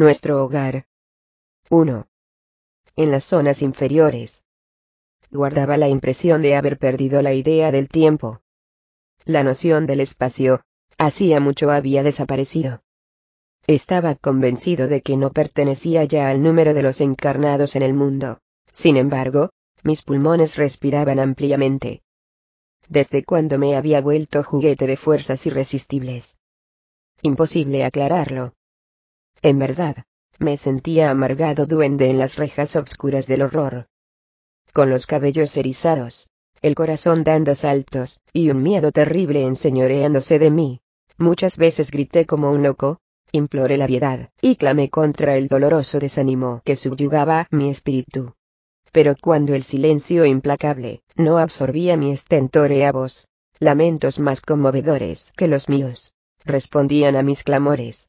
nuestro hogar. 1. En las zonas inferiores. Guardaba la impresión de haber perdido la idea del tiempo. La noción del espacio, hacía mucho había desaparecido. Estaba convencido de que no pertenecía ya al número de los encarnados en el mundo. Sin embargo, mis pulmones respiraban ampliamente. ¿Desde cuándo me había vuelto juguete de fuerzas irresistibles? Imposible aclararlo. En verdad, me sentía amargado duende en las rejas obscuras del horror. Con los cabellos erizados, el corazón dando saltos, y un miedo terrible enseñoreándose de mí. Muchas veces grité como un loco, imploré la piedad, y clamé contra el doloroso desánimo que subyugaba mi espíritu. Pero cuando el silencio implacable no absorbía mi estentórea voz, lamentos más conmovedores que los míos respondían a mis clamores.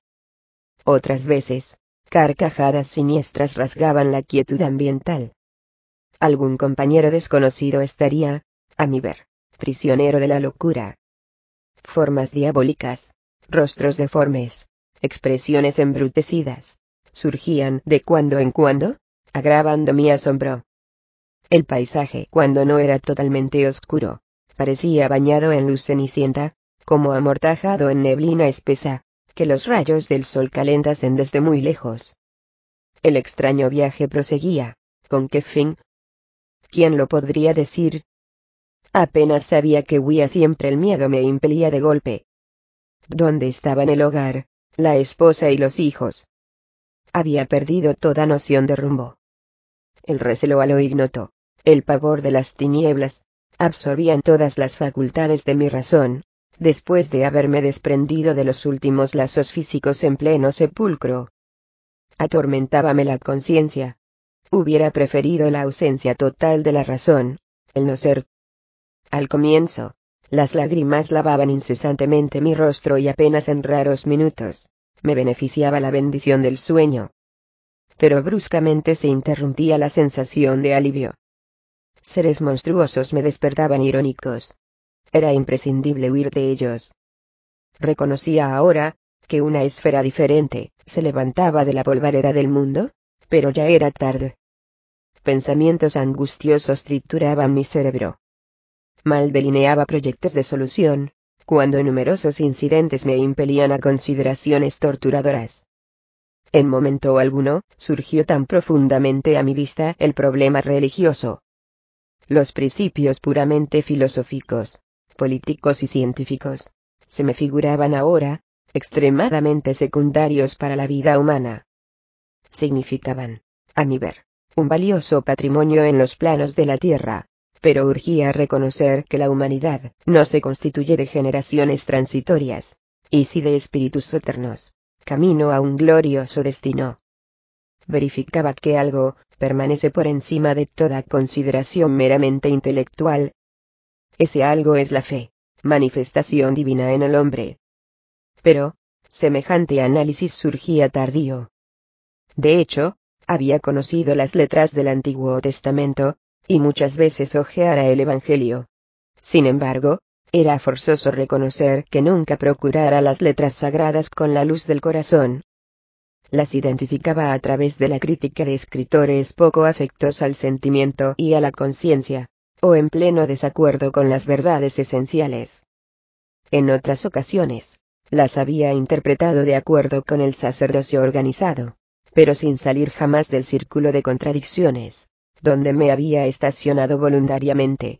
Otras veces, carcajadas siniestras rasgaban la quietud ambiental. Algún compañero desconocido estaría, a mi ver, prisionero de la locura. Formas diabólicas, rostros deformes, expresiones embrutecidas, surgían de cuando en cuando, agravando mi asombro. El paisaje, cuando no era totalmente oscuro, parecía bañado en luz cenicienta, como amortajado en neblina espesa, que los rayos del sol calentasen desde muy lejos. El extraño viaje proseguía. ¿Con qué fin? ¿Quién lo podría decir? Apenas sabía que huía siempre el miedo me impelía de golpe. ¿Dónde estaban el hogar, la esposa y los hijos? Había perdido toda noción de rumbo. El recelo a lo ignoto, el pavor de las tinieblas, absorbían todas las facultades de mi razón, después de haberme desprendido de los últimos lazos físicos en pleno sepulcro. Atormentábame la conciencia. Hubiera preferido la ausencia total de la razón, el no ser. Al comienzo, las lágrimas lavaban incesantemente mi rostro y apenas en raros minutos, me beneficiaba la bendición del sueño. Pero bruscamente se interrumpía la sensación de alivio. Seres monstruosos me despertaban irónicos. Era imprescindible huir de ellos. Reconocía ahora, que una esfera diferente se levantaba de la polvareda del mundo, pero ya era tarde. Pensamientos angustiosos trituraban mi cerebro. Mal delineaba proyectos de solución, cuando numerosos incidentes me impelían a consideraciones torturadoras. En momento alguno, surgió tan profundamente a mi vista el problema religioso. Los principios puramente filosóficos, políticos y científicos, se me figuraban ahora, extremadamente secundarios para la vida humana. Significaban, a mi ver, un valioso patrimonio en los planos de la tierra, pero urgía reconocer que la humanidad no se constituye de generaciones transitorias, y sí de espíritus eternos, camino a un glorioso destino. Verificaba que algo permanece por encima de toda consideración meramente intelectual. Ese algo es la fe, manifestación divina en el hombre. Pero, semejante análisis surgía tardío. De hecho, había conocido las letras del Antiguo Testamento, y muchas veces hojeara el Evangelio. Sin embargo, era forzoso reconocer que nunca procurara las letras sagradas con la luz del corazón. Las identificaba a través de la crítica de escritores poco afectos al sentimiento y a la conciencia, o en pleno desacuerdo con las verdades esenciales. En otras ocasiones, las había interpretado de acuerdo con el sacerdocio organizado, pero sin salir jamás del círculo de contradicciones, donde me había estacionado voluntariamente.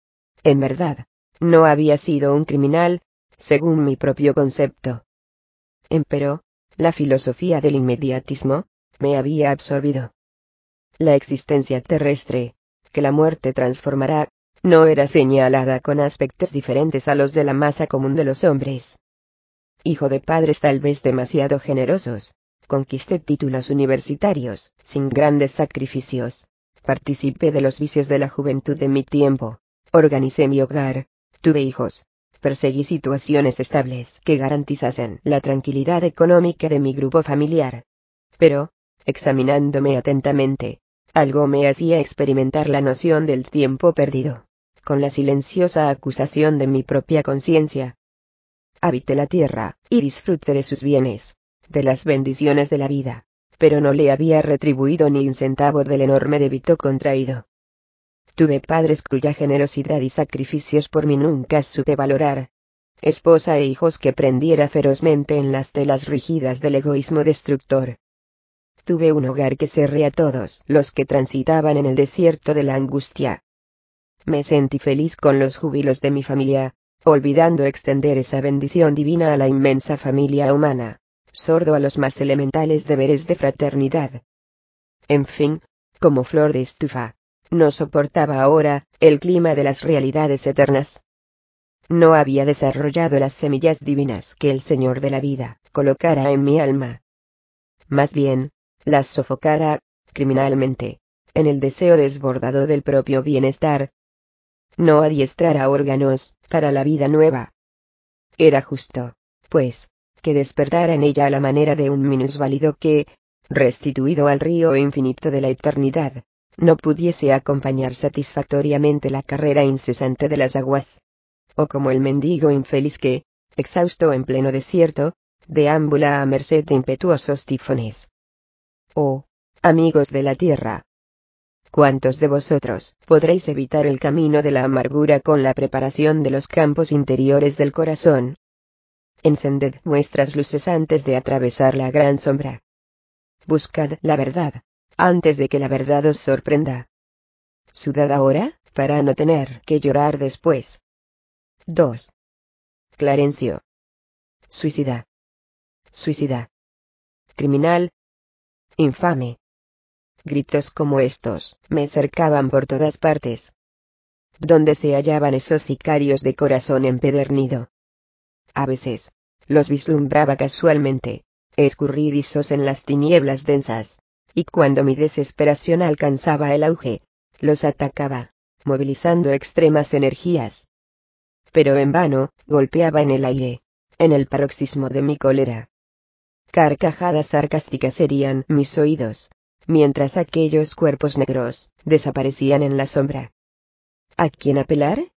En verdad, no había sido un criminal, según mi propio concepto. Empero, la filosofía del inmediatismo me había absorbido. La existencia terrestre, que la muerte transformará, no era señalada con aspectos diferentes a los de la masa común de los hombres. Hijo de padres tal vez demasiado generosos, conquisté títulos universitarios, sin grandes sacrificios. Participé de los vicios de la juventud de mi tiempo. Organicé mi hogar. Tuve hijos. Perseguí situaciones estables que garantizasen la tranquilidad económica de mi grupo familiar. Pero, examinándome atentamente, algo me hacía experimentar la noción del tiempo perdido, con la silenciosa acusación de mi propia conciencia. Habité la tierra, y disfruté de sus bienes, de las bendiciones de la vida, pero no le había retribuido ni un centavo del enorme débito contraído. Tuve padres cuya generosidad y sacrificios por mí nunca supe valorar. Esposa e hijos que prendiera ferozmente en las telas rígidas del egoísmo destructor. Tuve un hogar que cerré a todos los que transitaban en el desierto de la angustia. Me sentí feliz con los júbilos de mi familia, olvidando extender esa bendición divina a la inmensa familia humana, sordo a los más elementales deberes de fraternidad. En fin, como flor de estufa, no soportaba ahora el clima de las realidades eternas. No había desarrollado las semillas divinas que el Señor de la vida colocara en mi alma. Más bien, las sofocara, criminalmente, en el deseo desbordado del propio bienestar. No adiestrara órganos para la vida nueva. Era justo, pues, que despertara en ella a la manera de un minusválido que, restituido al río infinito de la eternidad, no pudiese acompañar satisfactoriamente la carrera incesante de las aguas. O como el mendigo infeliz que, exhausto en pleno desierto, deambula a merced de impetuosos tifones. Oh, amigos de la tierra, ¿cuántos de vosotros podréis evitar el camino de la amargura con la preparación de los campos interiores del corazón? Encended vuestras luces antes de atravesar la gran sombra. Buscad la verdad, antes de que la verdad os sorprenda. Sudad ahora, para no tener que llorar después. 2. Clarencio. Suicida. Suicida. Criminal. Infame. Gritos como estos me cercaban por todas partes. ¿Dónde se hallaban esos sicarios de corazón empedernido? A veces, los vislumbraba casualmente, escurridizos en las tinieblas densas, y cuando mi desesperación alcanzaba el auge, los atacaba, movilizando extremas energías. Pero en vano, golpeaba en el aire, en el paroxismo de mi cólera. Carcajadas sarcásticas herían mis oídos, mientras aquellos cuerpos negros desaparecían en la sombra. ¿A quién apelar?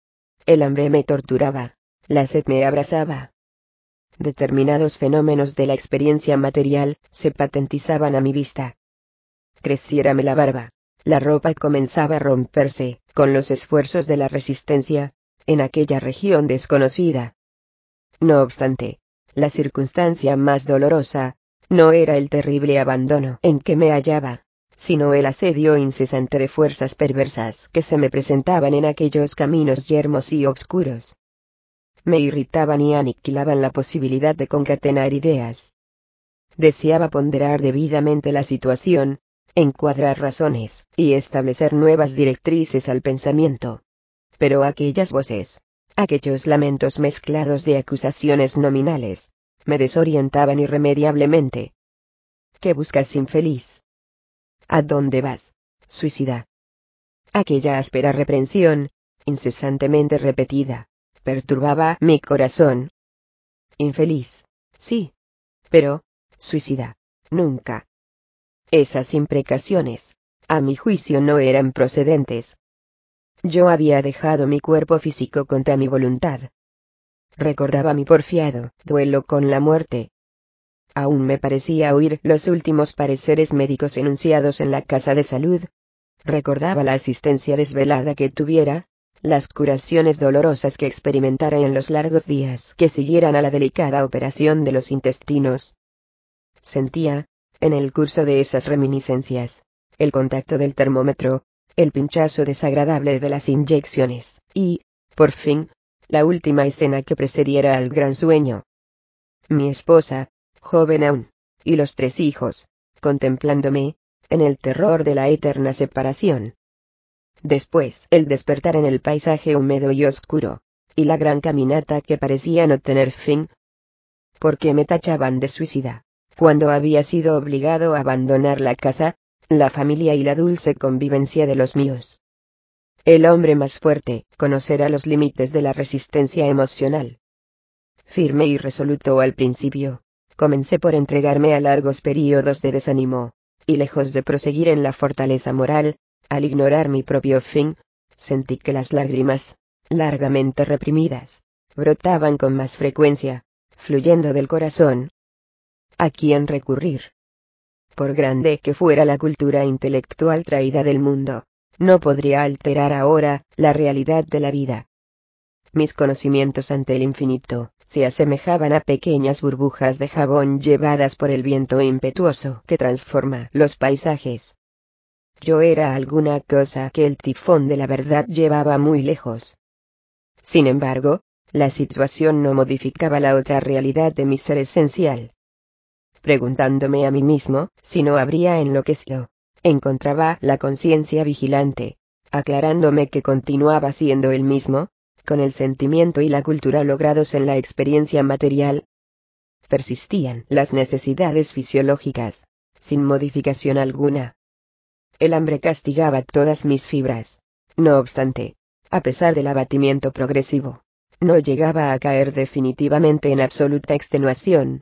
El hambre me torturaba, la sed me abrasaba. Determinados fenómenos de la experiencia material se patentizaban a mi vista. Creciérame la barba, la ropa comenzaba a romperse, con los esfuerzos de la resistencia, en aquella región desconocida. No obstante, la circunstancia más dolorosa, no era el terrible abandono en que me hallaba, sino el asedio incesante de fuerzas perversas que se me presentaban en aquellos caminos yermos y obscuros. Me irritaban y aniquilaban la posibilidad de concatenar ideas. Deseaba ponderar debidamente la situación, encuadrar razones y establecer nuevas directrices al pensamiento. Pero aquellas voces, aquellos lamentos mezclados de acusaciones nominales, me desorientaban irremediablemente. ¿Qué buscas, infeliz? ¿A dónde vas, suicida? Aquella áspera reprensión, incesantemente repetida, perturbaba mi corazón. Infeliz, sí. Pero, suicida, nunca. Esas imprecaciones, a mi juicio, no eran procedentes. Yo había dejado mi cuerpo físico contra mi voluntad. Recordaba mi porfiado duelo con la muerte. Aún me parecía oír los últimos pareceres médicos enunciados en la casa de salud. Recordaba la asistencia desvelada que tuviera, las curaciones dolorosas que experimentara en los largos días que siguieran a la delicada operación de los intestinos. Sentía, en el curso de esas reminiscencias, el contacto del termómetro, el pinchazo desagradable de las inyecciones, y, por fin, la última escena que precediera al gran sueño. Mi esposa, joven aún, y los 3 hijos, contemplándome, en el terror de la eterna separación. Después el despertar en el paisaje húmedo y oscuro, y la gran caminata que parecía no tener fin. ¿Por qué me tachaban de suicida, cuando había sido obligado a abandonar la casa, la familia y la dulce convivencia de los míos? El hombre más fuerte conocerá los límites de la resistencia emocional. Firme y resoluto al principio, comencé por entregarme a largos períodos de desánimo, y lejos de proseguir en la fortaleza moral, al ignorar mi propio fin, sentí que las lágrimas, largamente reprimidas, brotaban con más frecuencia, fluyendo del corazón. ¿A quién recurrir? Por grande que fuera la cultura intelectual traída del mundo, no podría alterar ahora la realidad de la vida. Mis conocimientos ante el infinito se asemejaban a pequeñas burbujas de jabón llevadas por el viento impetuoso que transforma los paisajes. Yo era alguna cosa que el tifón de la verdad llevaba muy lejos. Sin embargo, la situación no modificaba la otra realidad de mi ser esencial. Preguntándome a mí mismo si no habría enloquecido, encontraba la conciencia vigilante, aclarándome que continuaba siendo el mismo, con el sentimiento y la cultura logrados en la experiencia material. Persistían las necesidades fisiológicas, sin modificación alguna. El hambre castigaba todas mis fibras. No obstante, a pesar del abatimiento progresivo, no llegaba a caer definitivamente en absoluta extenuación.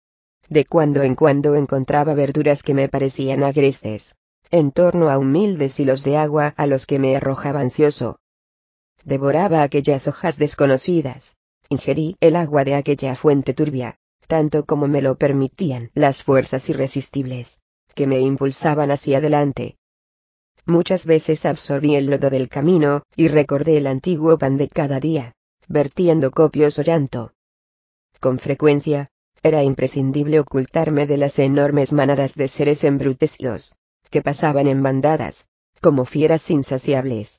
De cuando en cuando encontraba verduras que me parecían agrestes, en torno a humildes hilos de agua a los que me arrojaba ansioso. Devoraba aquellas hojas desconocidas, ingerí el agua de aquella fuente turbia, tanto como me lo permitían las fuerzas irresistibles, que me impulsaban hacia adelante. Muchas veces absorbí el lodo del camino, y recordé el antiguo pan de cada día, vertiendo copioso llanto. Con frecuencia, era imprescindible ocultarme de las enormes manadas de seres embrutecidos, que pasaban en bandadas, como fieras insaciables.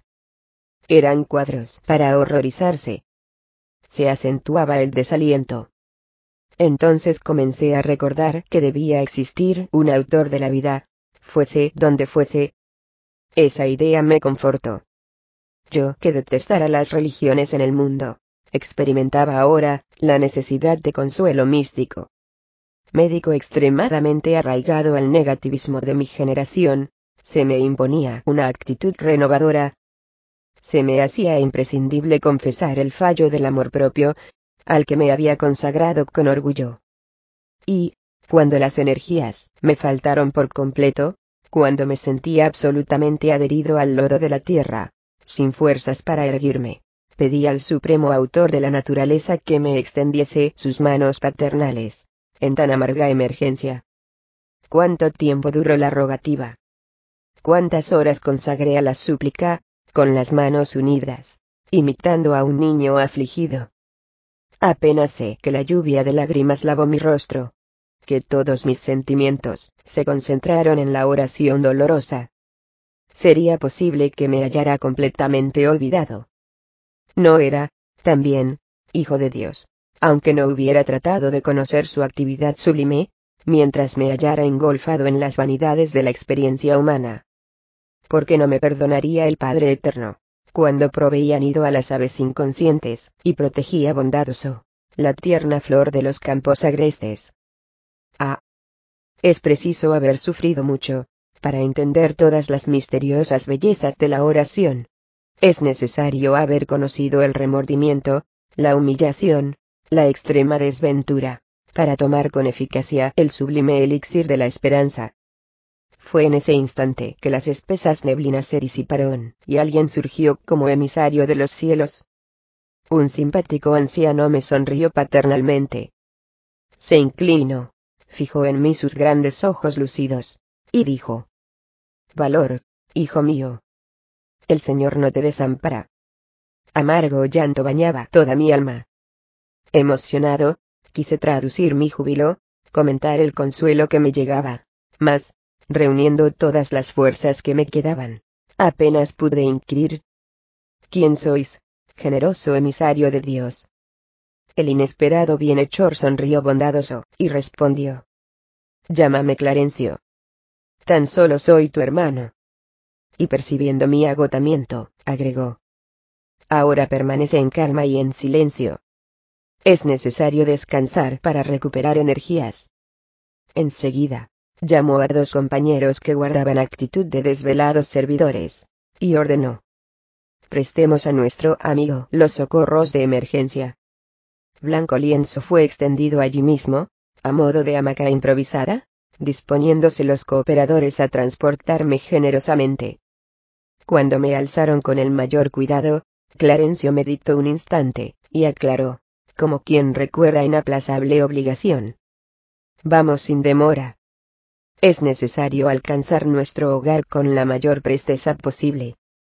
Eran cuadros para horrorizarse. Se acentuaba el desaliento. Entonces comencé a recordar que debía existir un autor de la vida, fuese donde fuese. Esa idea me confortó. Yo, que detestara las religiones en el mundo, experimentaba ahora la necesidad de consuelo místico. Médico extremadamente arraigado al negativismo de mi generación, se me imponía una actitud renovadora. Se me hacía imprescindible confesar el fallo del amor propio, al que me había consagrado con orgullo. Y, cuando las energías me faltaron por completo, cuando me sentía absolutamente adherido al lodo de la tierra, sin fuerzas para erguirme, pedí al supremo autor de la naturaleza que me extendiese sus manos paternales, en tan amarga emergencia. ¿Cuánto tiempo duró la rogativa? ¿Cuántas horas consagré a la súplica, con las manos unidas, imitando a un niño afligido? Apenas sé que la lluvia de lágrimas lavó mi rostro, que todos mis sentimientos se concentraron en la oración dolorosa. Sería posible que me hallara completamente olvidado. No era, también, hijo de Dios, aunque no hubiera tratado de conocer su actividad sublime, mientras me hallara engolfado en las vanidades de la experiencia humana. ¿Por qué no me perdonaría el Padre Eterno, cuando proveía nido a las aves inconscientes, y protegía bondadoso la tierna flor de los campos agrestes? Ah, es preciso haber sufrido mucho, para entender todas las misteriosas bellezas de la oración. Es necesario haber conocido el remordimiento, la humillación, la extrema desventura, para tomar con eficacia el sublime elixir de la esperanza. Fue en ese instante que las espesas neblinas se disiparon, y alguien surgió como emisario de los cielos. Un simpático anciano me sonrió paternalmente. Se inclinó, fijó en mí sus grandes ojos lucidos, y dijo: «Valor, hijo mío. El Señor no te desampara». Amargo llanto bañaba toda mi alma. Emocionado, quise traducir mi júbilo, comentar el consuelo que me llegaba, mas, reuniendo todas las fuerzas que me quedaban, apenas pude inquirir: «¿Quién sois, generoso emisario de Dios?». El inesperado bienhechor sonrió bondadoso, y respondió: «Llámame Clarencio. Tan solo soy tu hermano». Y percibiendo mi agotamiento, agregó: «Ahora permanece en calma y en silencio. Es necesario descansar para recuperar energías». Enseguida, llamó a 2 compañeros que guardaban actitud de desvelados servidores, y ordenó: «Prestemos a nuestro amigo los socorros de emergencia». Blanco lienzo fue extendido allí mismo, a modo de hamaca improvisada, disponiéndose los cooperadores a transportarme generosamente. Cuando me alzaron con el mayor cuidado, Clarencio meditó un instante, y aclaró, como quien recuerda inaplazable obligación: «Vamos sin demora». Es necesario alcanzar nuestro hogar con la mayor presteza posible.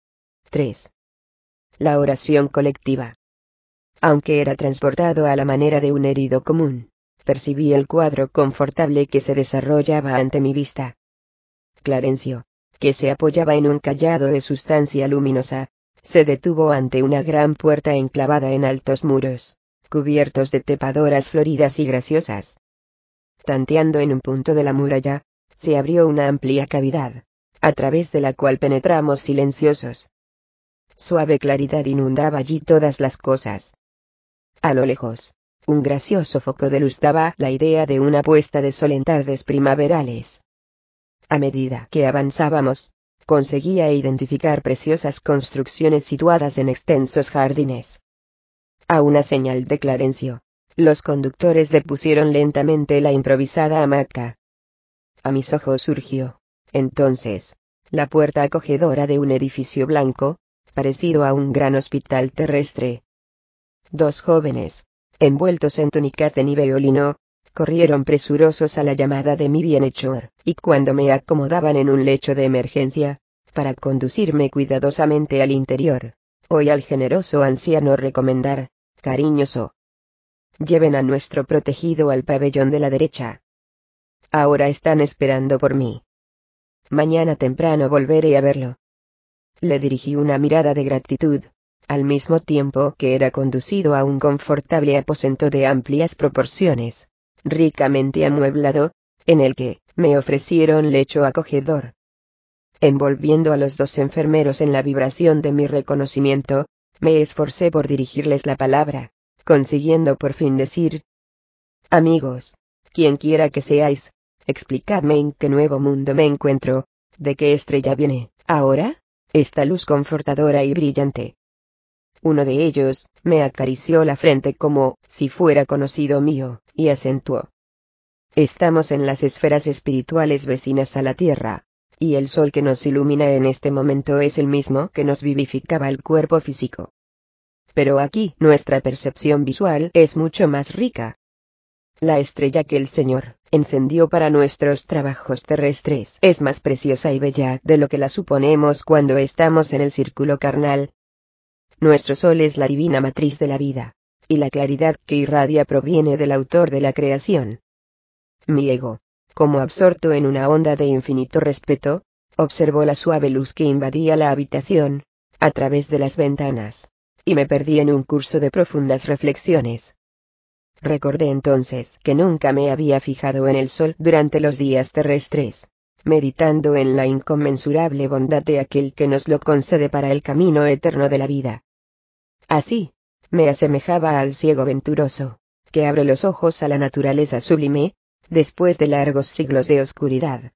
3. La oración colectiva. Aunque era transportado a la manera de un herido común, percibí el cuadro confortable que se desarrollaba ante mi vista. Clarencio, que se apoyaba en un cayado de sustancia luminosa, se detuvo ante una gran puerta enclavada en altos muros, cubiertos de trepadoras floridas y graciosas. Tanteando en un punto de la muralla, se abrió una amplia cavidad, a través de la cual penetramos silenciosos. Suave claridad inundaba allí todas las cosas. A lo lejos, un gracioso foco de luz daba la idea de una puesta de sol en tardes primaverales. A medida que avanzábamos, conseguía identificar preciosas construcciones situadas en extensos jardines. A una señal de Clarencio, los conductores depusieron lentamente la improvisada hamaca. A mis ojos surgió, entonces, la puerta acogedora de un edificio blanco, parecido a un gran hospital terrestre. Dos jóvenes, envueltos en túnicas de níveo lino, corrieron presurosos a la llamada de mi bienhechor, y cuando me acomodaban en un lecho de emergencia, para conducirme cuidadosamente al interior, oí al generoso anciano recomendar, cariñoso: lleven a nuestro protegido al pabellón de la derecha. Ahora están esperando por mí. Mañana temprano volveré a verlo. Le dirigí una mirada de gratitud, al mismo tiempo que era conducido a un confortable aposento de amplias proporciones, ricamente amueblado, en el que me ofrecieron lecho acogedor. Envolviendo a los dos enfermeros en la vibración de mi reconocimiento, me esforcé por dirigirles la palabra, consiguiendo por fin decir: amigos, quien quiera que seáis, explicadme en qué nuevo mundo me encuentro, de qué estrella viene, ahora, esta luz confortadora y brillante. Uno de ellos me acarició la frente como si fuera conocido mío, y acentuó: estamos en las esferas espirituales vecinas a la Tierra, y el sol que nos ilumina en este momento es el mismo que nos vivificaba el cuerpo físico. Pero aquí nuestra percepción visual es mucho más rica. La estrella que el Señor encendió para nuestros trabajos terrestres es más preciosa y bella de lo que la suponemos cuando estamos en el círculo carnal. Nuestro sol es la divina matriz de la vida, y la claridad que irradia proviene del autor de la creación. Mi ego, como absorto en una onda de infinito respeto, observó la suave luz que invadía la habitación, a través de las ventanas, y me perdí en un curso de profundas reflexiones. Recordé entonces que nunca me había fijado en el sol durante los días terrestres, meditando en la inconmensurable bondad de aquel que nos lo concede para el camino eterno de la vida. Así, me asemejaba al ciego venturoso, que abre los ojos a la naturaleza sublime, después de largos siglos de oscuridad.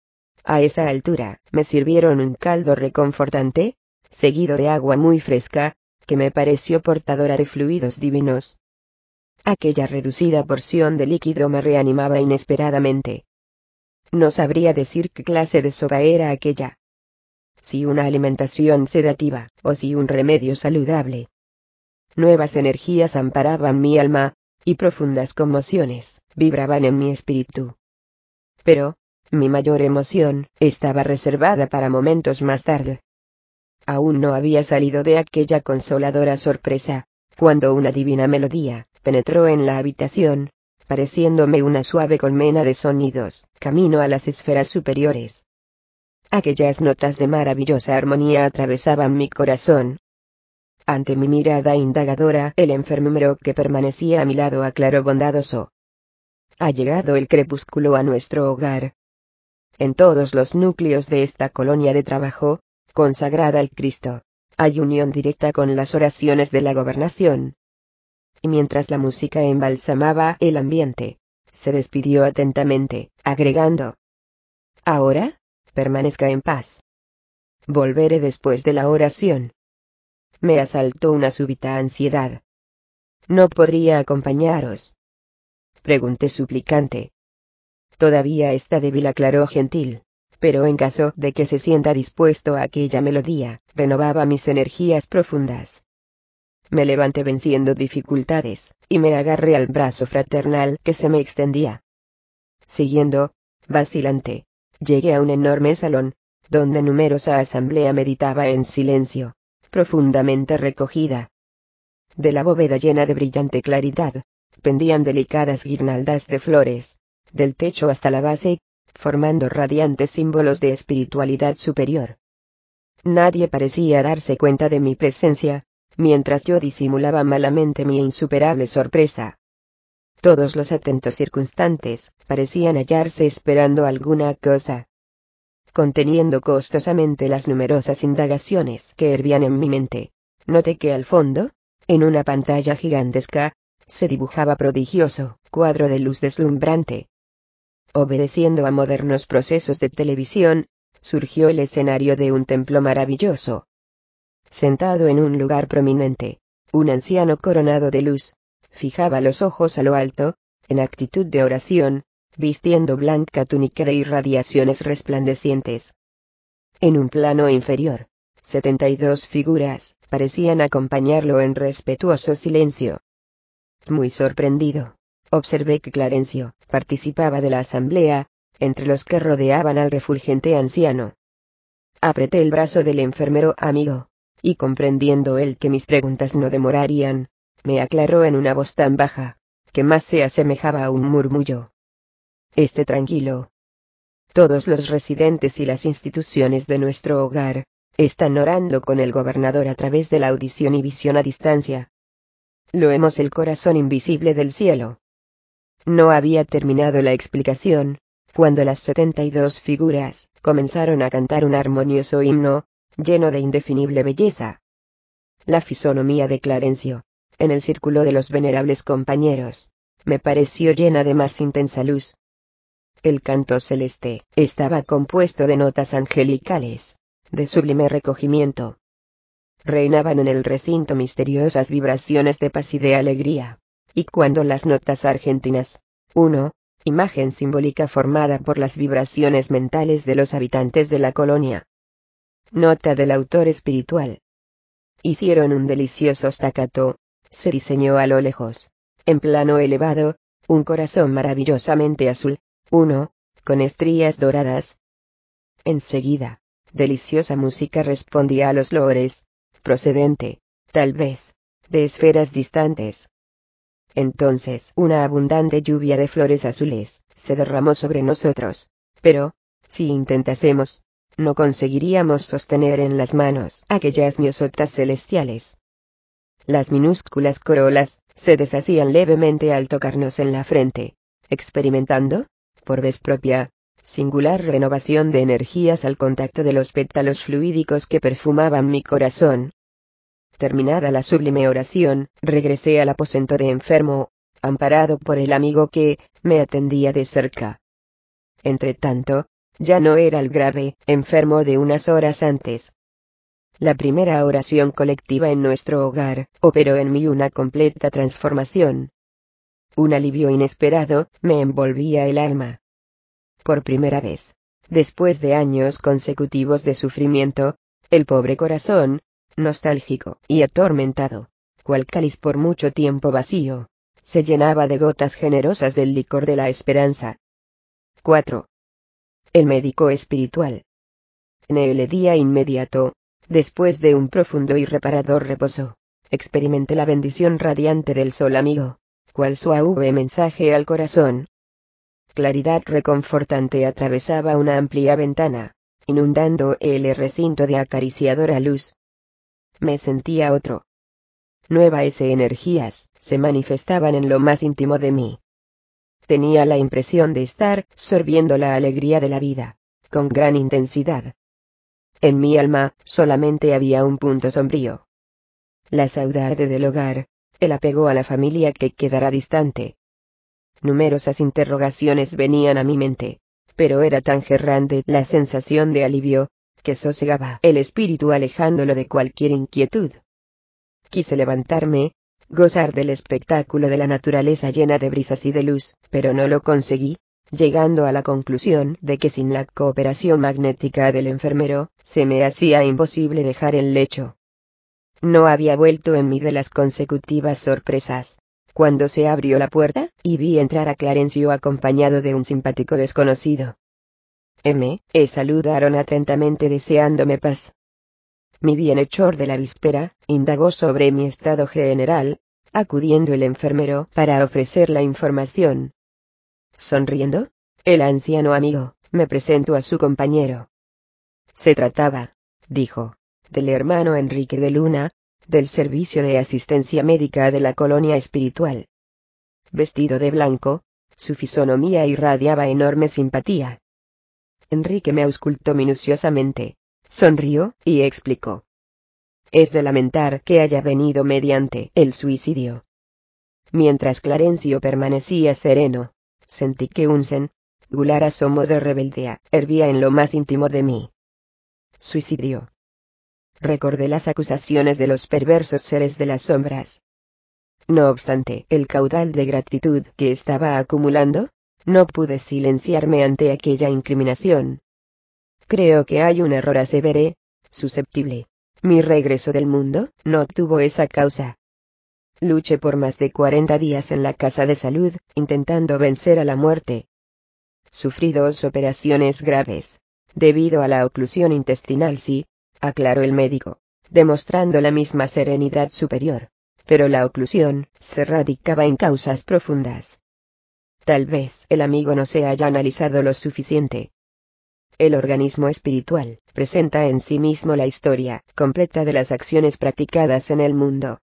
A esa altura, me sirvieron un caldo reconfortante, seguido de agua muy fresca, que me pareció portadora de fluidos divinos. Aquella reducida porción de líquido me reanimaba inesperadamente. No sabría decir qué clase de sopa era aquella. Si una alimentación sedativa, o si un remedio saludable. Nuevas energías amparaban mi alma, y profundas conmociones vibraban en mi espíritu. Pero, mi mayor emoción estaba reservada para momentos más tarde. Aún no había salido de aquella consoladora sorpresa, cuando una divina melodía penetró en la habitación, pareciéndome una suave colmena de sonidos, camino a las esferas superiores. Aquellas notas de maravillosa armonía atravesaban mi corazón. Ante mi mirada indagadora, el enfermero que permanecía a mi lado aclaró bondadoso: ha llegado el crepúsculo a nuestro hogar. En todos los núcleos de esta colonia de trabajo, consagrada al Cristo, hay unión directa con las oraciones de la gobernación. Y mientras la música embalsamaba el ambiente, se despidió atentamente, agregando: ahora, permanezca en paz. Volveré después de la oración. Me asaltó una súbita ansiedad. ¿No podría acompañaros?, pregunté suplicante. Todavía está débil, aclaró gentil, pero en caso de que se sienta dispuesto a aquella melodía, renovaba mis energías profundas. Me levanté venciendo dificultades, y me agarré al brazo fraternal que se me extendía. Siguiendo, vacilante, Llegué a un enorme salón, donde numerosa asamblea meditaba en silencio, profundamente recogida. De la bóveda llena de brillante claridad, pendían delicadas guirnaldas de flores, del techo hasta la base, formando radiantes símbolos de espiritualidad superior. Nadie parecía darse cuenta de mi presencia, mientras yo disimulaba malamente mi insuperable sorpresa. Todos los atentos circunstantes parecían hallarse esperando alguna cosa. Conteniendo costosamente las numerosas indagaciones que hervían en mi mente, noté que al fondo, en una pantalla gigantesca, se dibujaba prodigioso cuadro de luz deslumbrante. Obedeciendo a modernos procesos de televisión, surgió el escenario de un templo maravilloso. Sentado en un lugar prominente, un anciano coronado de luz, fijaba los ojos a lo alto, en actitud de oración, vistiendo blanca túnica de irradiaciones resplandecientes. En un plano inferior, 72 figuras parecían acompañarlo en respetuoso silencio. Muy sorprendido, observé que Clarencio participaba de la asamblea, entre los que rodeaban al refulgente anciano. Apreté el brazo del enfermero amigo, y comprendiendo él que mis preguntas no demorarían, me aclaró en una voz tan baja, que más se asemejaba a un murmullo. Esté tranquilo. Todos los residentes y las instituciones de nuestro hogar están orando con el gobernador a través de la audición y visión a distancia. Lo hemos el corazón invisible del cielo. No había terminado la explicación, cuando las 72 figuras comenzaron a cantar un armonioso himno, lleno de indefinible belleza. La fisonomía de Clarencio, en el círculo de los venerables compañeros, me pareció llena de más intensa luz. El canto celeste estaba compuesto de notas angelicales, de sublime recogimiento. Reinaban en el recinto misteriosas vibraciones de paz y de alegría, y cuando las notas argentinas, imagen simbólica formada por las vibraciones mentales de los habitantes de la colonia. Nota del autor espiritual. Hicieron un delicioso staccato, se diseñó a lo lejos, en plano elevado, un corazón maravillosamente azul, con estrías doradas. Enseguida, deliciosa música respondía a los loores, procedente, tal vez, de esferas distantes. Entonces una abundante lluvia de flores azules se derramó sobre nosotros, pero, si intentásemos, no conseguiríamos sostener en las manos aquellas miosotas celestiales. Las minúsculas corolas se deshacían levemente al tocarnos en la frente, experimentando, por vez propia, singular renovación de energías al contacto de los pétalos fluídicos que perfumaban mi corazón. Terminada la sublime oración, regresé al aposento de enfermo, amparado por el amigo que me atendía de cerca. Entretanto, ya no era el grave enfermo de unas horas antes. La primera oración colectiva en nuestro hogar operó en mí una completa transformación. Un alivio inesperado me envolvía el alma. Por primera vez, después de años consecutivos de sufrimiento, el pobre corazón, nostálgico y atormentado, cual cáliz por mucho tiempo vacío, se llenaba de gotas generosas del licor de la esperanza. 4. El médico espiritual. En el día inmediato, después de un profundo y reparador reposo, experimenté la bendición radiante del sol amigo, cual suave mensaje al corazón. Claridad reconfortante atravesaba una amplia ventana, inundando el recinto de acariciadora luz. Me sentía otro. Nuevas energías se manifestaban en lo más íntimo de mí. Tenía la impresión de estar sorbiendo la alegría de la vida, con gran intensidad. En mi alma solamente había un punto sombrío. La saudade del hogar, el apego a la familia que quedara distante. Numerosas interrogaciones venían a mi mente, pero era tan grande la sensación de alivio, que sosegaba el espíritu alejándolo de cualquier inquietud. Quise levantarme, gozar del espectáculo de la naturaleza llena de brisas y de luz, pero no lo conseguí, llegando a la conclusión de que sin la cooperación magnética del enfermero, se me hacía imposible dejar el lecho. No había vuelto en mí de las consecutivas sorpresas, cuando se abrió la puerta, y vi entrar a Clarencio acompañado de un simpático desconocido. saludaron atentamente deseándome paz. Mi bienhechor de la víspera, indagó sobre mi estado general, acudiendo el enfermero para ofrecer la información. Sonriendo, el anciano amigo, me presentó a su compañero. Se trataba, dijo, del hermano Enrique de Luna, del Servicio de Asistencia Médica de la Colonia Espiritual. Vestido de blanco, su fisonomía irradiaba enorme simpatía. Enrique me auscultó minuciosamente, sonrió y explicó. Es de lamentar que haya venido mediante el suicidio. Mientras Clarencio permanecía sereno, sentí que un singular asomo de rebeldía hervía en lo más íntimo de mí. Suicidio. Recordé las acusaciones de los perversos seres de las sombras. No obstante el caudal de gratitud que estaba acumulando, no pude silenciarme ante aquella incriminación. Creo que hay un error aseveré, susceptible. Mi regreso del mundo no tuvo esa causa. Luché por más de 40 días en la casa de salud, intentando vencer a la muerte. Sufrí 2 operaciones graves, debido a la oclusión intestinal, sí, aclaró el médico, demostrando la misma serenidad superior. Pero la oclusión se radicaba en causas profundas. Tal vez el amigo no se haya analizado lo suficiente. El organismo espiritual presenta en sí mismo la historia completa de las acciones practicadas en el mundo.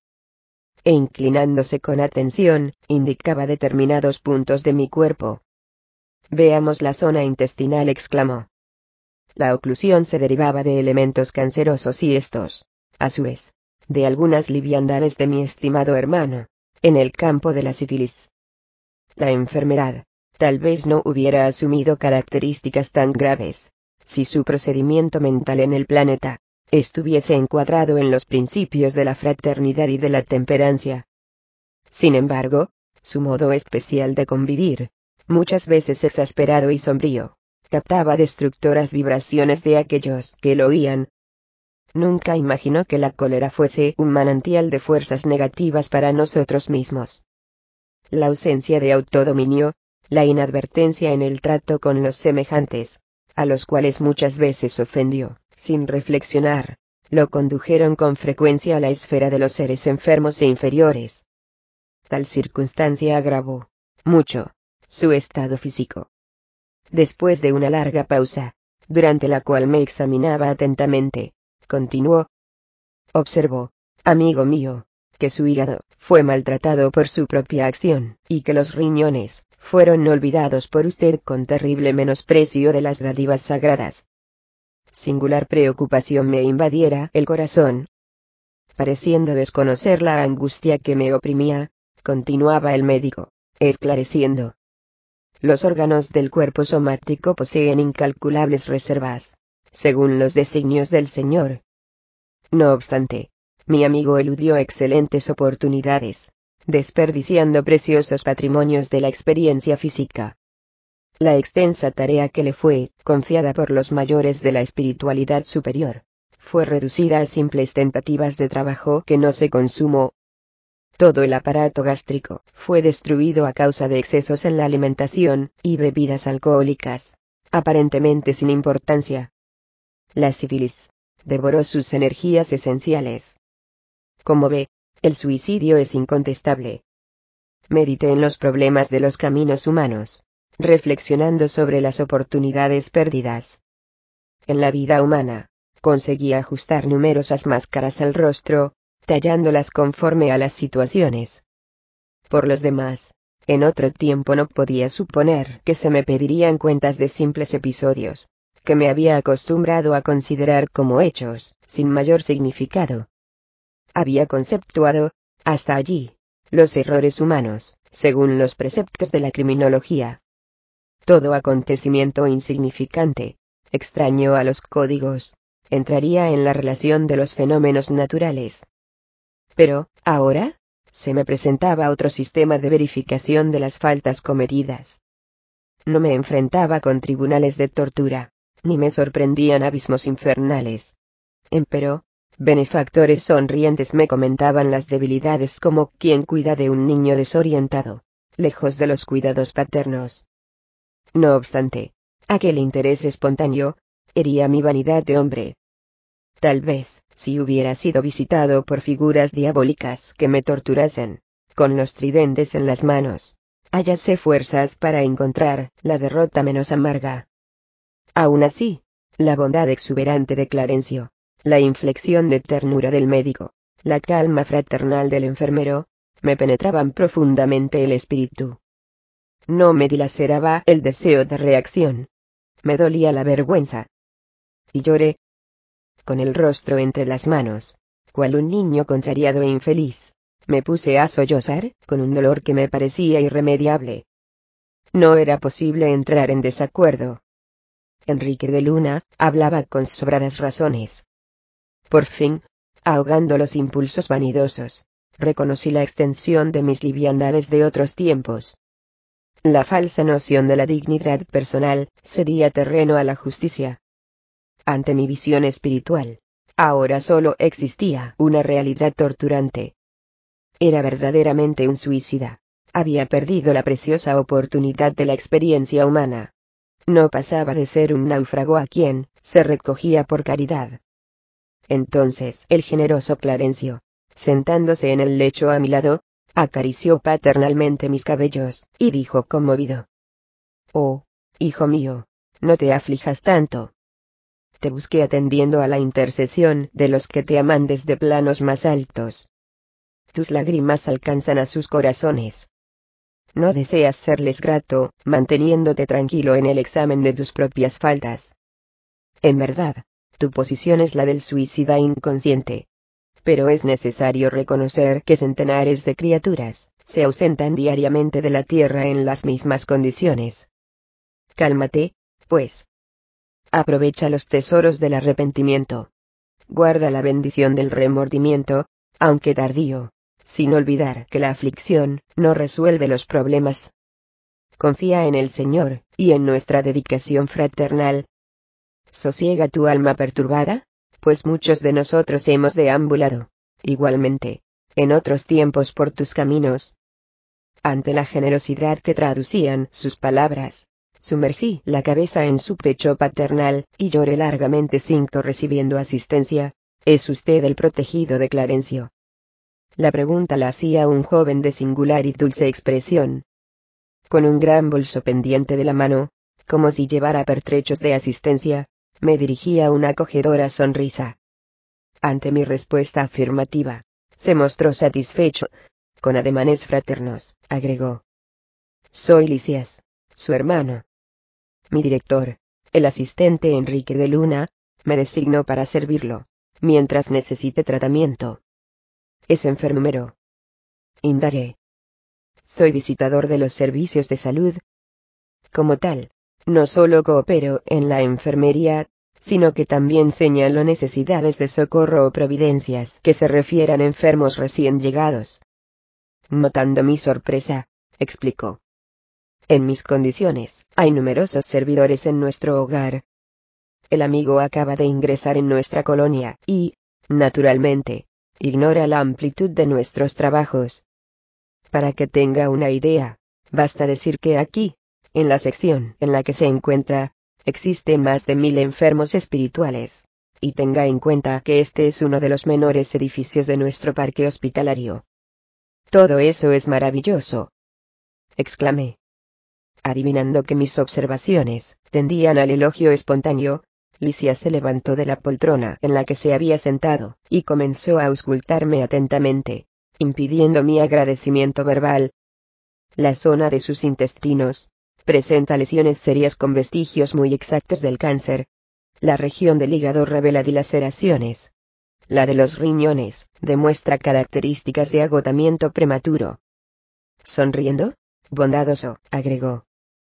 E inclinándose con atención, indicaba determinados puntos de mi cuerpo. Veamos la zona intestinal, exclamó. La oclusión se derivaba de elementos cancerosos y estos, a su vez, de algunas liviandades de mi estimado hermano, en el campo de la sífilis. La enfermedad, tal vez no hubiera asumido características tan graves, si su procedimiento mental en el planeta, estuviese encuadrado en los principios de la fraternidad y de la temperancia. Sin embargo, su modo especial de convivir, muchas veces exasperado y sombrío, captaba destructoras vibraciones de aquellos que lo oían. Nunca imaginó que la cólera fuese un manantial de fuerzas negativas para nosotros mismos. La ausencia de autodominio, la inadvertencia en el trato con los semejantes, a los cuales muchas veces ofendió, sin reflexionar, lo condujeron con frecuencia a la esfera de los seres enfermos e inferiores. Tal circunstancia agravó mucho su estado físico. Después de una larga pausa, durante la cual me examinaba atentamente, continuó. Observó, amigo mío, que su hígado fue maltratado por su propia acción, y que los riñones fueron olvidados por usted con terrible menosprecio de las dádivas sagradas. Singular preocupación me invadiera el corazón. Pareciendo desconocer la angustia que me oprimía, continuaba el médico, esclareciendo. Los órganos del cuerpo somático poseen incalculables reservas, según los designios del Señor. No obstante, mi amigo eludió excelentes oportunidades, desperdiciando preciosos patrimonios de la experiencia física. La extensa tarea que le fue confiada por los mayores de la espiritualidad superior, fue reducida a simples tentativas de trabajo que no se consumó. Todo el aparato gástrico fue destruido a causa de excesos en la alimentación y bebidas alcohólicas, aparentemente sin importancia. La sífilis devoró sus energías esenciales. Como ve, el suicidio es incontestable. Medité en los problemas de los caminos humanos, reflexionando sobre las oportunidades perdidas. En la vida humana, conseguí ajustar numerosas máscaras al rostro, tallándolas conforme a las situaciones. Por los demás, en otro tiempo no podía suponer que se me pedirían cuentas de simples episodios, que me había acostumbrado a considerar como hechos, sin mayor significado. Había conceptuado, hasta allí, los errores humanos, según los preceptos de la criminología. Todo acontecimiento insignificante, extraño a los códigos, entraría en la relación de los fenómenos naturales. Pero, ahora, se me presentaba otro sistema de verificación de las faltas cometidas. No me enfrentaba con tribunales de tortura, ni me sorprendían abismos infernales. Empero, benefactores sonrientes me comentaban las debilidades como quien cuida de un niño desorientado, lejos de los cuidados paternos. No obstante, Aquel interés espontáneo hería mi vanidad de hombre. Tal vez, si hubiera sido visitado por figuras diabólicas que me torturasen, con los tridentes en las manos, hallase fuerzas para encontrar la derrota menos amarga. Aún así, la bondad exuberante de Clarencio, la inflexión de ternura del médico, la calma fraternal del enfermero, me penetraban profundamente el espíritu. No me dilaceraba el deseo de reacción. Me dolía la vergüenza. Y lloré, con el rostro entre las manos, cual un niño contrariado e infeliz. Me puse a sollozar, con un dolor que me parecía irremediable. No era posible entrar en desacuerdo. Enrique de Luna hablaba con sobradas razones. Por fin, ahogando los impulsos vanidosos, reconocí la extensión de mis liviandades de otros tiempos. La falsa noción de la dignidad personal cedía terreno a la justicia. Ante mi visión espiritual, ahora solo existía una realidad torturante. Era verdaderamente un suicida. Había perdido la preciosa oportunidad de la experiencia humana. No pasaba de ser un náufrago a quien se recogía por caridad. Entonces el generoso Clarencio, sentándose en el lecho a mi lado, acarició paternalmente mis cabellos, y dijo conmovido: «Oh, hijo mío, no te aflijas tanto. Te busqué atendiendo a la intercesión de los que te aman desde planos más altos. Tus lágrimas alcanzan a sus corazones. No deseas serles grato, manteniéndote tranquilo en el examen de tus propias faltas. En verdad, tu posición es la del suicida inconsciente. Pero es necesario reconocer que centenares de criaturas se ausentan diariamente de la tierra en las mismas condiciones. Cálmate, pues. Aprovecha los tesoros del arrepentimiento. Guarda la bendición del remordimiento, aunque tardío, sin olvidar que la aflicción no resuelve los problemas. Confía en el Señor, y en nuestra dedicación fraternal. Sosiega tu alma perturbada, pues muchos de nosotros hemos deambulado, igualmente, en otros tiempos por tus caminos. Ante la generosidad que traducían sus palabras, sumergí la cabeza en su pecho paternal, y lloré largamente sin que recibiendo asistencia. ¿Es usted el protegido de Clarencio? La pregunta la hacía un joven de singular y dulce expresión. Con un gran bolso pendiente de la mano, como si llevara pertrechos de asistencia, me dirigía una acogedora sonrisa. Ante mi respuesta afirmativa, se mostró satisfecho. Con ademanes fraternos, agregó: «Soy Lisias, su hermano. Mi director, el asistente Enrique de Luna, me designó para servirlo, mientras necesite tratamiento». «¿Es enfermero?», indagué. «Soy visitador de los servicios de salud. Como tal, no solo coopero en la enfermería, sino que también señalo necesidades de socorro o providencias que se refieran a enfermos recién llegados». Notando mi sorpresa, explicó: «En mis condiciones, hay numerosos servidores en nuestro hogar. El amigo acaba de ingresar en nuestra colonia, y, naturalmente, ignora la amplitud de nuestros trabajos. Para que tenga una idea, basta decir que aquí, en la sección en la que se encuentra, existen más de 1000 enfermos espirituales. Y tenga en cuenta que este es uno de los menores edificios de nuestro parque hospitalario». «Todo eso es maravilloso», exclamé. Adivinando que mis observaciones tendían al elogio espontáneo, Lisias se levantó de la poltrona en la que se había sentado, y comenzó a auscultarme atentamente, impidiendo mi agradecimiento verbal. La zona de sus intestinos presenta lesiones serias con vestigios muy exactos del cáncer. La región del hígado revela dilaceraciones. La de los riñones demuestra características de agotamiento prematuro. Sonriendo, bondadoso, agregó: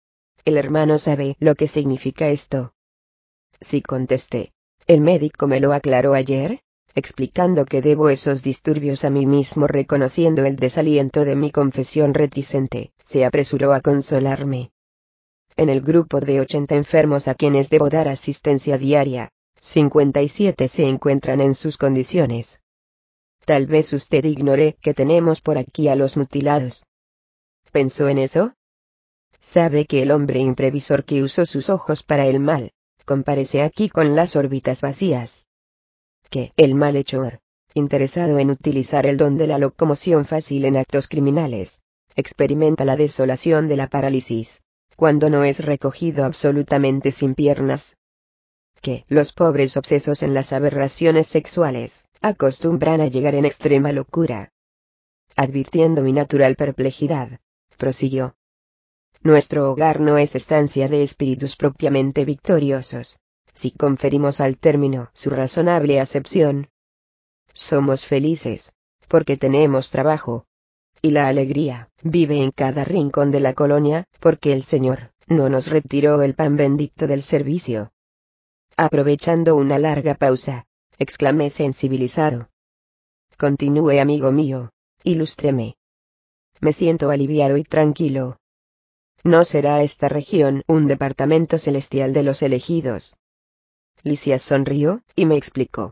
«El hermano sabe lo que significa esto». «Sí», contesté. «El médico me lo aclaró ayer, explicando que debo esos disturbios a mí mismo». Reconociendo el desaliento de mi confesión reticente, se apresuró a consolarme. «En el grupo de 80 enfermos a quienes debo dar asistencia diaria, 57 se encuentran en sus condiciones. Tal vez usted ignore que tenemos por aquí a los mutilados». «¿Pensó en eso?». sabe que el hombre imprevisor que usó sus ojos para el mal, comparece aquí con las órbitas vacías. Que el malhechor, interesado en utilizar el don de la locomoción fácil en actos criminales, experimenta la desolación de la parálisis, cuando no es recogido absolutamente sin piernas. Que los pobres obsesos en las aberraciones sexuales, acostumbran a llegar en extrema locura. Advirtiendo mi natural perplejidad, prosiguió. Nuestro hogar no es estancia de espíritus propiamente victoriosos, si conferimos al término su razonable acepción. Somos felices, porque tenemos trabajo. Y la alegría vive en cada rincón de la colonia, porque el Señor no nos retiró el pan bendito del servicio. Aprovechando una larga pausa, exclamé sensibilizado. Continúe, amigo mío, ilústreme. Me siento aliviado y tranquilo. ¿No será esta región un departamento celestial de los elegidos? Lisias sonrió, y me explicó.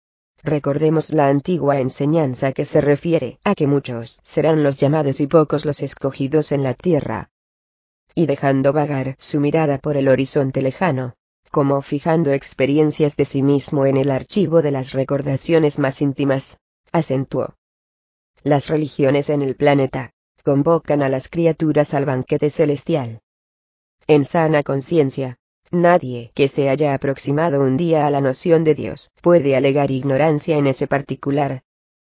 Recordemos la antigua enseñanza que se refiere a que muchos serán los llamados y pocos los escogidos en la tierra. Y dejando vagar su mirada por el horizonte lejano, como fijando experiencias de sí mismo en el archivo de las recordaciones más íntimas, acentuó. Las religiones en el planeta convocan a las criaturas al banquete celestial. En sana conciencia, nadie que se haya aproximado un día a la noción de Dios puede alegar ignorancia en ese particular.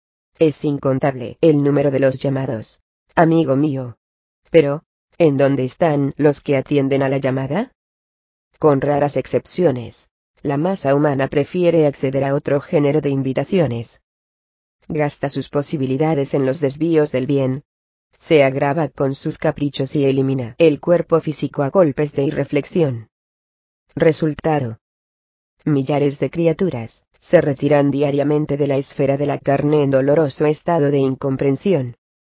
Es incontable el número de los llamados, amigo mío. Pero, ¿en dónde están los que atienden a la llamada? Con raras excepciones, la masa humana prefiere acceder a otro género de invitaciones. Gasta sus posibilidades en los desvíos del bien. Se agrava con sus caprichos y elimina el cuerpo físico a golpes de irreflexión. Resultado. Millares de criaturas se retiran diariamente de la esfera de la carne en doloroso estado de incomprensión.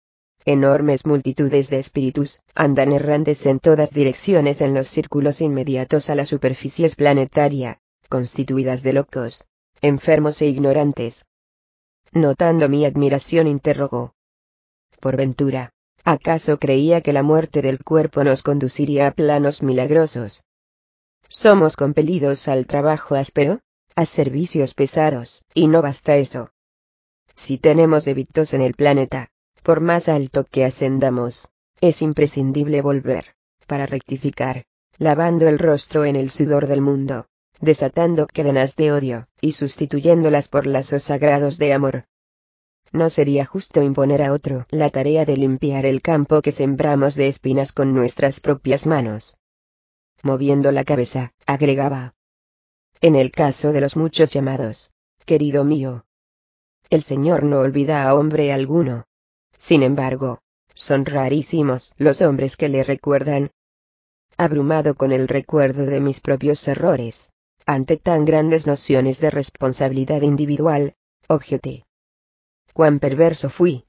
Enormes multitudes de espíritus andan errantes en todas direcciones en los círculos inmediatos a la superficie planetaria, constituidas de locos, enfermos e ignorantes. Notando mi admiración, interrogó. Por ventura, ¿acaso creía que la muerte del cuerpo nos conduciría a planos milagrosos? Somos compelidos al trabajo áspero, a servicios pesados, y no basta eso. Si tenemos débitos en el planeta, por más alto que ascendamos, es imprescindible volver, para rectificar, lavando el rostro en el sudor del mundo, desatando cadenas de odio, y sustituyéndolas por lazos sagrados de amor. ¿No sería justo imponer a otro la tarea de limpiar el campo que sembramos de espinas con nuestras propias manos? Moviendo la cabeza, agregaba. En el caso de los muchos llamados, querido mío, el Señor no olvida a hombre alguno. Sin embargo, son rarísimos los hombres que le recuerdan. Abrumado con el recuerdo de mis propios errores, ante tan grandes nociones de responsabilidad individual, objeté. Cuán perverso fui.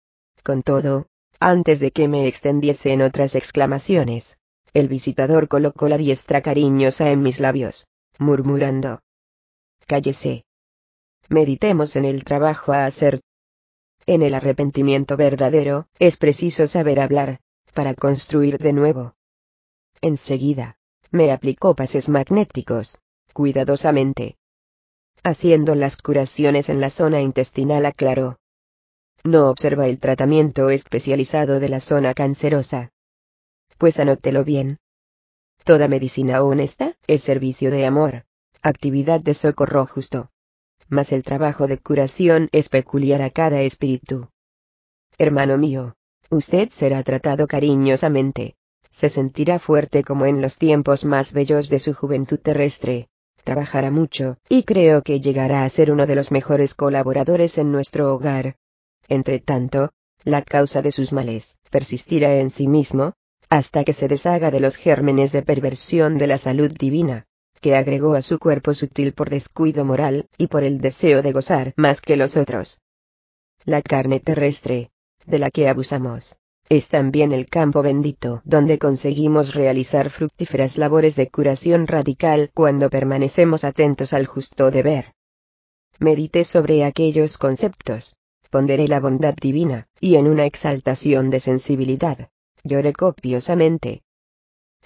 Con todo, antes de que me extendiese en otras exclamaciones, el visitador colocó la diestra cariñosa en mis labios, murmurando. Cállese. Meditemos en el trabajo a hacer. En el arrepentimiento verdadero, es preciso saber hablar, para construir de nuevo. Enseguida, me aplicó pases magnéticos, cuidadosamente. Haciendo las curaciones en la zona intestinal, aclaró. No observa el tratamiento especializado de la zona cancerosa. Pues anótelo bien. Toda medicina honesta es servicio de amor, actividad de socorro justo. Mas el trabajo de curación es peculiar a cada espíritu. Hermano mío, usted será tratado cariñosamente. Se sentirá fuerte como en los tiempos más bellos de su juventud terrestre. Trabajará mucho, y creo que llegará a ser uno de los mejores colaboradores en nuestro hogar. Entretanto, la causa de sus males persistirá en sí mismo, hasta que se deshaga de los gérmenes de perversión de la salud divina, que agregó a su cuerpo sutil por descuido moral, y por el deseo de gozar más que los otros. La carne terrestre, de la que abusamos, es también el campo bendito donde conseguimos realizar fructíferas labores de curación radical cuando permanecemos atentos al justo deber. Medité sobre aquellos conceptos, ponderé la bondad divina, y en una exaltación de sensibilidad, lloré copiosamente,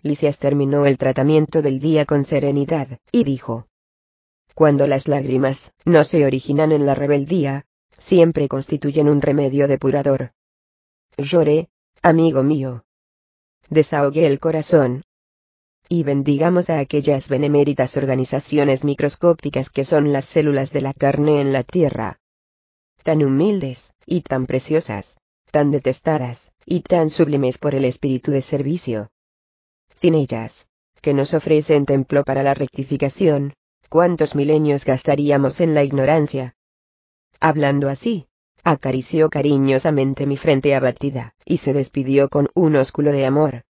Lisias terminó el tratamiento del día con serenidad, y dijo: cuando las lágrimas no se originan en la rebeldía, siempre constituyen un remedio depurador. Lloré, amigo mío. Desahogué el corazón. Y bendigamos a aquellas beneméritas organizaciones microscópicas que son las células de la carne en la tierra. Tan humildes, y tan preciosas, tan detestadas, y tan sublimes por el espíritu de servicio. Sin ellas, que nos ofrecen templo para la rectificación, ¿cuántos milenios gastaríamos en la ignorancia? Hablando así, acarició cariñosamente mi frente abatida, y se despidió con un ósculo de amor.